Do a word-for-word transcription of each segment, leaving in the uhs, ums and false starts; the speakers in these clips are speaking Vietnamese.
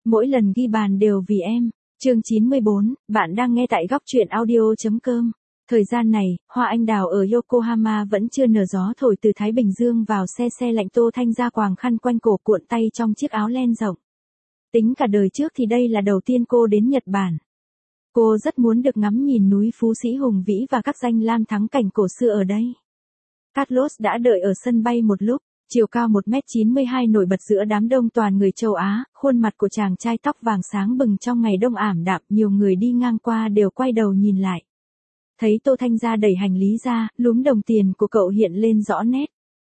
Mỗi lần ghi bàn đều vì em. Chương chín mươi bốn, bạn đang nghe tại góc truyện audio.com. Thời gian này, hoa anh đào ở Yokohama vẫn chưa nở, gió thổi từ Thái Bình Dương vào, xe xe lạnh. Tô Thanh Gia quàng khăn quanh cổ, cuộn tay trong chiếc áo len rộng. Tính cả đời trước thì đây là đầu tiên cô đến Nhật Bản. Cô rất muốn được ngắm nhìn núi Phú Sĩ hùng vĩ và các danh lam thắng cảnh cổ xưa ở đây. Carlos đã đợi ở sân bay một lúc. Chiều cao một mét chín mươi hai, nổi bật giữa đám đông toàn người châu Á, khuôn mặt của chàng trai tóc vàng sáng bừng trong ngày đông ảm đạm, nhiều người đi ngang qua đều quay đầu nhìn lại. Thấy Tô Thanh Gia đẩy hành lý ra, lúm đồng tiền của cậu hiện lên rõ nét.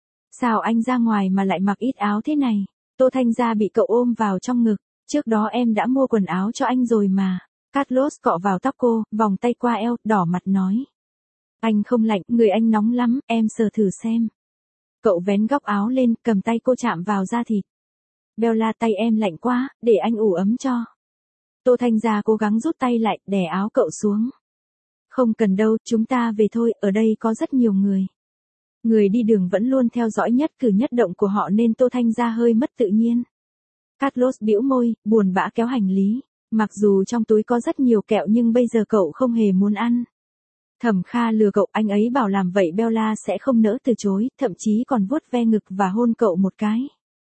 Sao anh ra ngoài mà lại mặc ít áo thế này? Tô Thanh Gia bị cậu ôm vào trong ngực. Trước đó em đã mua quần áo cho anh rồi mà. Carlos cọ vào tóc cô, vòng tay qua eo, đỏ mặt nói. Anh không lạnh, người anh nóng lắm, em sờ thử xem. Cậu vén góc áo lên, cầm tay cô chạm vào da thịt. Bella, tay em lạnh quá, để anh ủ ấm cho. Tô Thanh Gia cố gắng rút tay lại, đè áo cậu xuống. Không cần đâu, chúng ta về thôi, ở đây có rất nhiều người. Người đi đường vẫn luôn theo dõi nhất cử nhất động của họ nên Tô Thanh Gia hơi mất tự nhiên. Carlos bĩu môi, buồn bã kéo hành lý. Mặc dù trong túi có rất nhiều kẹo nhưng bây giờ cậu không hề muốn ăn. Thẩm Kha lừa cậu, anh ấy bảo làm vậy Bella sẽ không nỡ từ chối, thậm chí còn vuốt ve ngực và hôn cậu một cái.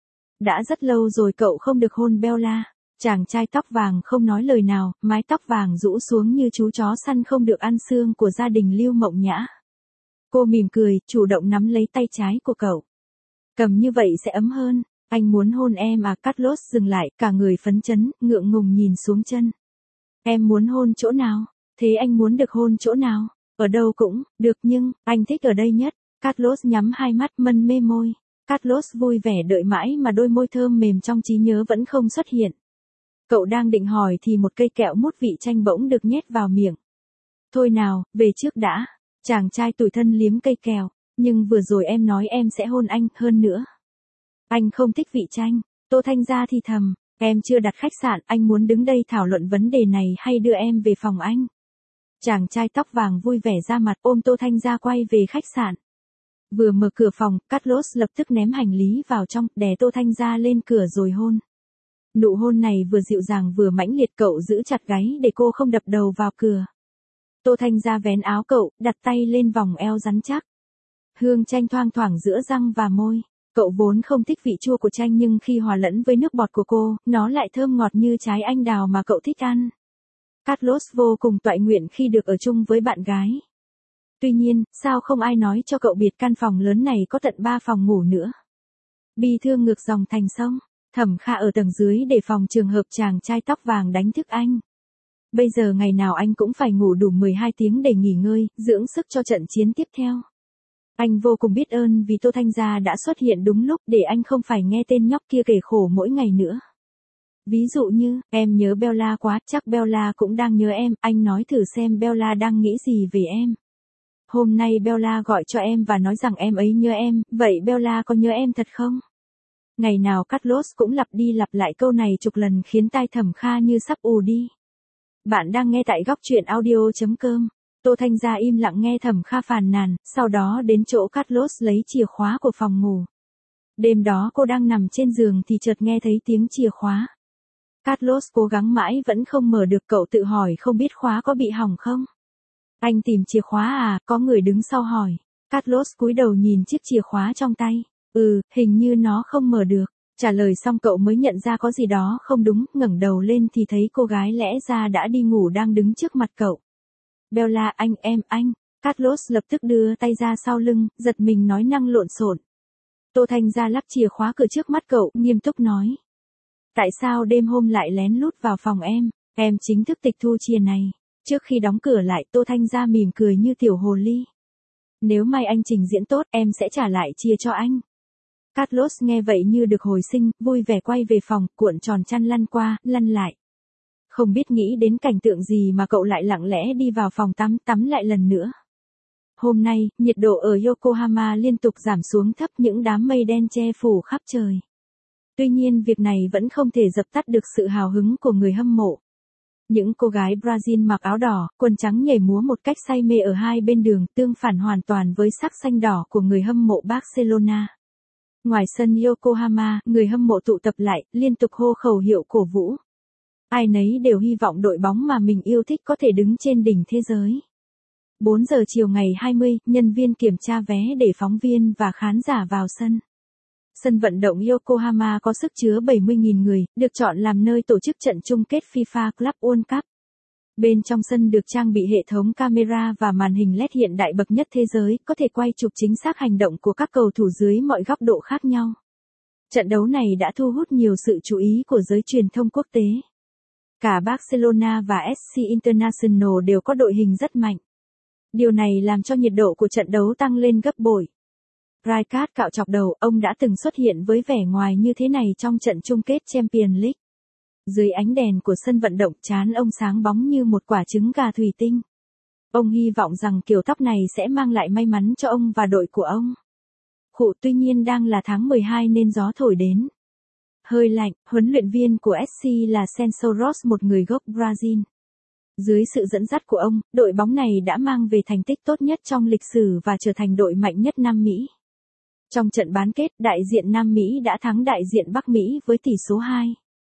Đã rất lâu rồi cậu không được hôn Bella. Chàng trai tóc vàng không nói lời nào, mái tóc vàng rũ xuống như chú chó săn không được ăn xương của gia đình Lưu Mộng Nhã. Cô mỉm cười, chủ động nắm lấy tay trái của cậu. Cầm như vậy sẽ ấm hơn. Anh muốn hôn em à? Carlos dừng lại, cả người phấn chấn, ngượng ngùng nhìn xuống chân. Em muốn hôn chỗ nào? Thế anh muốn được hôn chỗ nào? Ở đâu cũng được nhưng anh thích ở đây nhất. Carlos nhắm hai mắt, mân mê môi. Carlos vui vẻ đợi mãi mà đôi môi thơm mềm trong trí nhớ vẫn không xuất hiện. Cậu đang định hỏi thì một cây kẹo mút vị chanh bỗng được nhét vào miệng. Thôi nào, về trước đã. Chàng trai tủi thân liếm cây kẹo. Nhưng vừa rồi em nói em sẽ hôn anh, hơn nữa. Anh không thích vị chanh. Tô Thanh Gia thì thầm. Em chưa đặt khách sạn, anh muốn đứng đây thảo luận vấn đề này hay đưa em về phòng anh? Chàng trai tóc vàng vui vẻ ra mặt, ôm Tô Thanh Gia quay về khách sạn. Vừa mở cửa phòng, Carlos lập tức ném hành lý vào trong, đè Tô Thanh Gia lên cửa rồi hôn. Nụ hôn này vừa dịu dàng vừa mãnh liệt, cậu giữ chặt gáy để cô không đập đầu vào cửa. Tô Thanh Gia vén áo cậu, đặt tay lên vòng eo rắn chắc. Hương chanh thoang thoảng giữa răng và môi. Cậu vốn không thích vị chua của chanh nhưng khi hòa lẫn với nước bọt của cô, nó lại thơm ngọt như trái anh đào mà cậu thích ăn. Carlos vô cùng toại nguyện khi được ở chung với bạn gái. Tuy nhiên, sao không ai nói cho cậu biết căn phòng lớn này có tận ba phòng ngủ nữa. Bi thương ngược dòng thành sông. Thẩm Kha ở tầng dưới để phòng trường hợp chàng trai tóc vàng đánh thức anh. Bây giờ ngày nào anh cũng phải ngủ đủ mười hai tiếng để nghỉ ngơi, dưỡng sức cho trận chiến tiếp theo. Anh vô cùng biết ơn vì Tô Thanh Gia đã xuất hiện đúng lúc để anh không phải nghe tên nhóc kia kể khổ mỗi ngày nữa. Ví dụ như, em nhớ Bella quá, chắc Bella cũng đang nhớ em, anh nói thử xem Bella đang nghĩ gì về em. Hôm nay Bella gọi cho em và nói rằng em ấy nhớ em, vậy Bella có nhớ em thật không? Ngày nào Carlos cũng lặp đi lặp lại câu này chục lần khiến tai Thẩm Kha như sắp ù đi. Bạn đang nghe tại góc truyện audio.com. Tô Thanh Gia im lặng nghe Thẩm Kha phàn nàn, sau đó đến chỗ Carlos lấy chìa khóa của phòng ngủ. Đêm đó cô đang nằm trên giường thì chợt nghe thấy tiếng chìa khóa. Carlos cố gắng mãi vẫn không mở được, cậu tự hỏi không biết khóa có bị hỏng không? Anh tìm chìa khóa à? Có người đứng sau hỏi. Carlos cúi đầu nhìn chiếc chìa khóa trong tay. Ừ, hình như nó không mở được. Trả lời xong cậu mới nhận ra có gì đó không đúng, ngẩng đầu lên thì thấy cô gái lẽ ra đã đi ngủ đang đứng trước mặt cậu. Bella, anh em anh. Carlos lập tức đưa tay ra sau lưng, giật mình nói năng lộn xộn. Tô Thanh Gia lắc chìa khóa cửa trước mắt cậu, nghiêm túc nói. Tại sao đêm hôm lại lén lút vào phòng em? Em chính thức tịch thu chìa này. Trước khi đóng cửa lại, Tô Thanh Gia mỉm cười như tiểu hồ ly. Nếu may anh trình diễn tốt, em sẽ trả lại chìa cho anh. Carlos nghe vậy như được hồi sinh, vui vẻ quay về phòng, cuộn tròn chăn lăn qua, lăn lại. Không biết nghĩ đến cảnh tượng gì mà cậu lại lặng lẽ đi vào phòng tắm, tắm lại lần nữa. Hôm nay, nhiệt độ ở Yokohama liên tục giảm xuống thấp, những đám mây đen che phủ khắp trời. Tuy nhiên việc này vẫn không thể dập tắt được sự hào hứng của người hâm mộ. Những cô gái Brazil mặc áo đỏ, quần trắng nhảy múa một cách say mê ở hai bên đường, tương phản hoàn toàn với sắc xanh đỏ của người hâm mộ Barcelona. Ngoài sân Yokohama, người hâm mộ tụ tập lại, liên tục hô khẩu hiệu cổ vũ. Ai nấy đều hy vọng đội bóng mà mình yêu thích có thể đứng trên đỉnh thế giới. bốn giờ chiều ngày hai mươi, nhân viên kiểm tra vé để phóng viên và khán giả vào sân. Sân vận động Yokohama có sức chứa bảy mươi nghìn người, được chọn làm nơi tổ chức trận chung kết FIFA Club World Cup. Bên trong sân được trang bị hệ thống camera và màn hình led hiện đại bậc nhất thế giới, có thể quay chụp chính xác hành động của các cầu thủ dưới mọi góc độ khác nhau. Trận đấu này đã thu hút nhiều sự chú ý của giới truyền thông quốc tế. Cả Barcelona và ét xê International đều có đội hình rất mạnh. Điều này làm cho nhiệt độ của trận đấu tăng lên gấp bội. Rijkaard cạo chọc đầu, ông đã từng xuất hiện với vẻ ngoài như thế này trong trận chung kết Champions League. Dưới ánh đèn của sân vận động, trán ông sáng bóng như một quả trứng gà thủy tinh. Ông hy vọng rằng kiểu tóc này sẽ mang lại may mắn cho ông và đội của ông. Khụ, tuy nhiên đang là tháng mười hai nên gió thổi đến. Hơi lạnh, huấn luyện viên của ét xê là Celso Roth, một người gốc Brazil. Dưới sự dẫn dắt của ông, đội bóng này đã mang về thành tích tốt nhất trong lịch sử và trở thành đội mạnh nhất Nam Mỹ. Trong trận bán kết, đại diện Nam Mỹ đã thắng đại diện Bắc Mỹ với tỷ số hai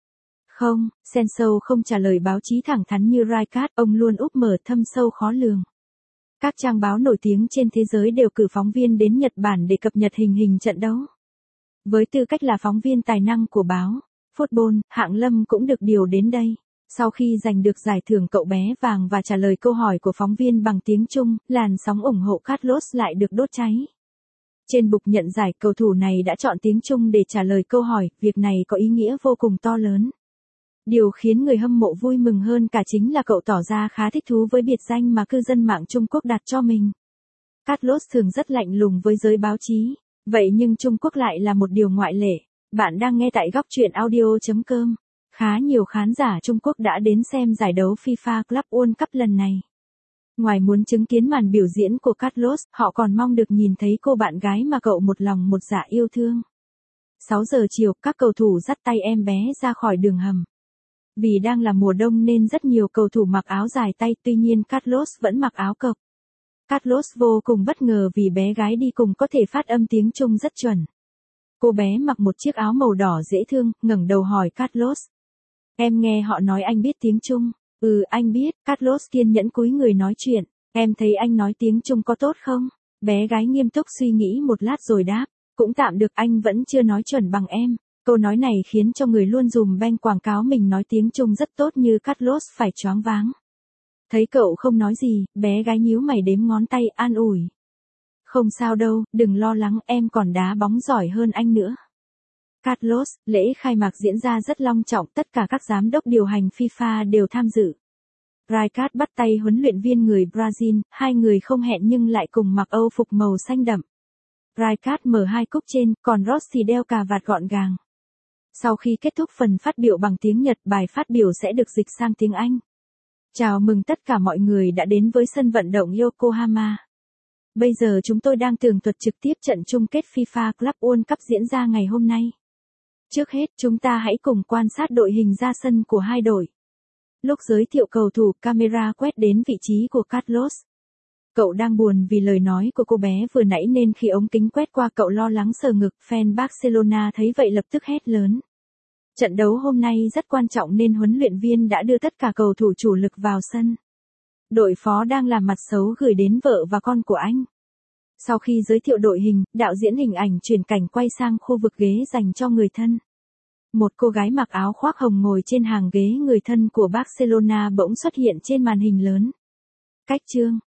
không. Celso không trả lời báo chí thẳng thắn như Rijkaard, ông luôn úp mở thâm sâu khó lường. Các trang báo nổi tiếng trên thế giới đều cử phóng viên đến Nhật Bản để cập nhật hình hình trận đấu. Với tư cách là phóng viên tài năng của báo Football, Hạng Lâm cũng được điều đến đây. Sau khi giành được giải thưởng cậu bé vàng và trả lời câu hỏi của phóng viên bằng tiếng Trung, làn sóng ủng hộ Carlos lại được đốt cháy. Trên bục nhận giải, cầu thủ này đã chọn tiếng Trung để trả lời câu hỏi, việc này có ý nghĩa vô cùng to lớn. Điều khiến người hâm mộ vui mừng hơn cả chính là cậu tỏ ra khá thích thú với biệt danh mà cư dân mạng Trung Quốc đặt cho mình. Carlos thường rất lạnh lùng với giới báo chí, vậy nhưng Trung Quốc lại là một điều ngoại lệ. Bạn đang nghe tại góc truyện audio chấm com. Khá nhiều khán giả Trung Quốc đã đến xem giải đấu FIFA Club World Cup lần này. Ngoài muốn chứng kiến màn biểu diễn của Carlos, họ còn mong được nhìn thấy cô bạn gái mà cậu một lòng một dạ yêu thương. sáu giờ chiều, các cầu thủ dắt tay em bé ra khỏi đường hầm. Vì đang là mùa đông nên rất nhiều cầu thủ mặc áo dài tay, tuy nhiên Carlos vẫn mặc áo cộc. Carlos vô cùng bất ngờ vì bé gái đi cùng có thể phát âm tiếng Trung rất chuẩn. Cô bé mặc một chiếc áo màu đỏ dễ thương, ngẩng đầu hỏi Carlos. Em nghe họ nói anh biết tiếng Trung. Ừ, anh biết. Carlos kiên nhẫn cúi người nói chuyện. Em thấy anh nói tiếng Trung có tốt không? Bé gái nghiêm túc suy nghĩ một lát rồi đáp. Cũng tạm được, anh vẫn chưa nói chuẩn bằng em. Câu nói này khiến cho người luôn dùm beng quảng cáo mình nói tiếng Trung rất tốt như Carlos phải choáng váng. Thấy cậu không nói gì, bé gái nhíu mày đếm ngón tay an ủi. Không sao đâu, đừng lo lắng, em còn đá bóng giỏi hơn anh nữa. Carlos, lễ khai mạc diễn ra rất long trọng, tất cả các giám đốc điều hành FIFA đều tham dự. Rijkaard bắt tay huấn luyện viên người Brazil, hai người không hẹn nhưng lại cùng mặc âu phục màu xanh đậm. Rijkaard mở hai cúc trên, còn Ross thì đeo cà vạt gọn gàng. Sau khi kết thúc phần phát biểu bằng tiếng Nhật, bài phát biểu sẽ được dịch sang tiếng Anh. Chào mừng tất cả mọi người đã đến với sân vận động Yokohama. Bây giờ chúng tôi đang tường thuật trực tiếp trận chung kết FIFA Club World Cup diễn ra ngày hôm nay. Trước hết, chúng ta hãy cùng quan sát đội hình ra sân của hai đội. Lúc giới thiệu cầu thủ, camera quét đến vị trí của Carlos. Cậu đang buồn vì lời nói của cô bé vừa nãy nên khi ống kính quét qua cậu lo lắng sờ ngực. Fan Barcelona thấy vậy lập tức hét lớn. Trận đấu hôm nay rất quan trọng nên huấn luyện viên đã đưa tất cả cầu thủ chủ lực vào sân. Đội phó đang làm mặt xấu gửi đến vợ và con của anh. Sau khi giới thiệu đội hình, đạo diễn hình ảnh chuyển cảnh quay sang khu vực ghế dành cho người thân. Một cô gái mặc áo khoác hồng ngồi trên hàng ghế người thân của Barcelona bỗng xuất hiện trên màn hình lớn. Cách chương